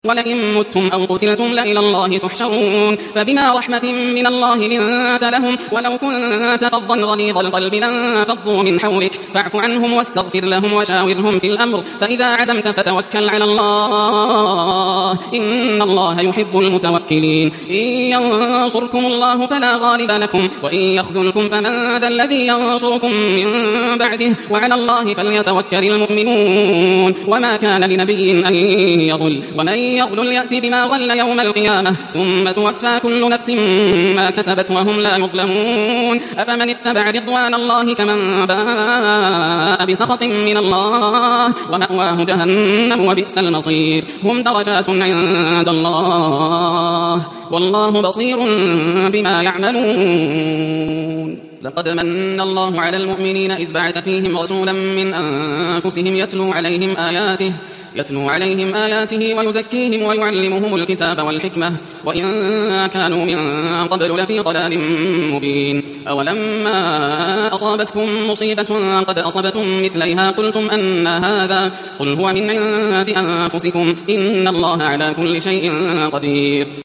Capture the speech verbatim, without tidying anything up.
ولئن متم أو قتلتم لإلى الله تحشرون فبما رحمة من الله لنت لهم ولو كنت فظا غليظ القلب لانفضوا من حولك فاعف عنهم واستغفر لهم وشاورهم في الأمر فإذا عزمت فتوكل على الله إن الله يحب المتوكلين إن ينصركم الله فلا غالب لكم وإن يخذلكم فمن ذا الذي ينصركم من بعده وعلى الله فليتوكل المؤمنون وما كان لنبي أن يغل ومن يغل يأتي بما غل يوم القيامة ثم توفى كل نفس ما كسبت وهم لا يظلمون أفمن اتبع رضوان الله كمن باء بسخط من الله ومأواه جهنم وبئس المصير هم درجات عند الله والله بصير بما يعملون لقد من الله على المؤمنين إذ بعث فيهم رسولا من أنفسهم يتلو عليهم آياته يتلو عليهم آياته ويزكيهم ويعلمهم الكتاب والحكمة وإن كانوا من قبل لفي ضلال مبين أولما أصابتكم مصيبة قد أصبتم مثليها قلتم أن هذا قل هو من عند أنفسكم إن الله على كل شيء قدير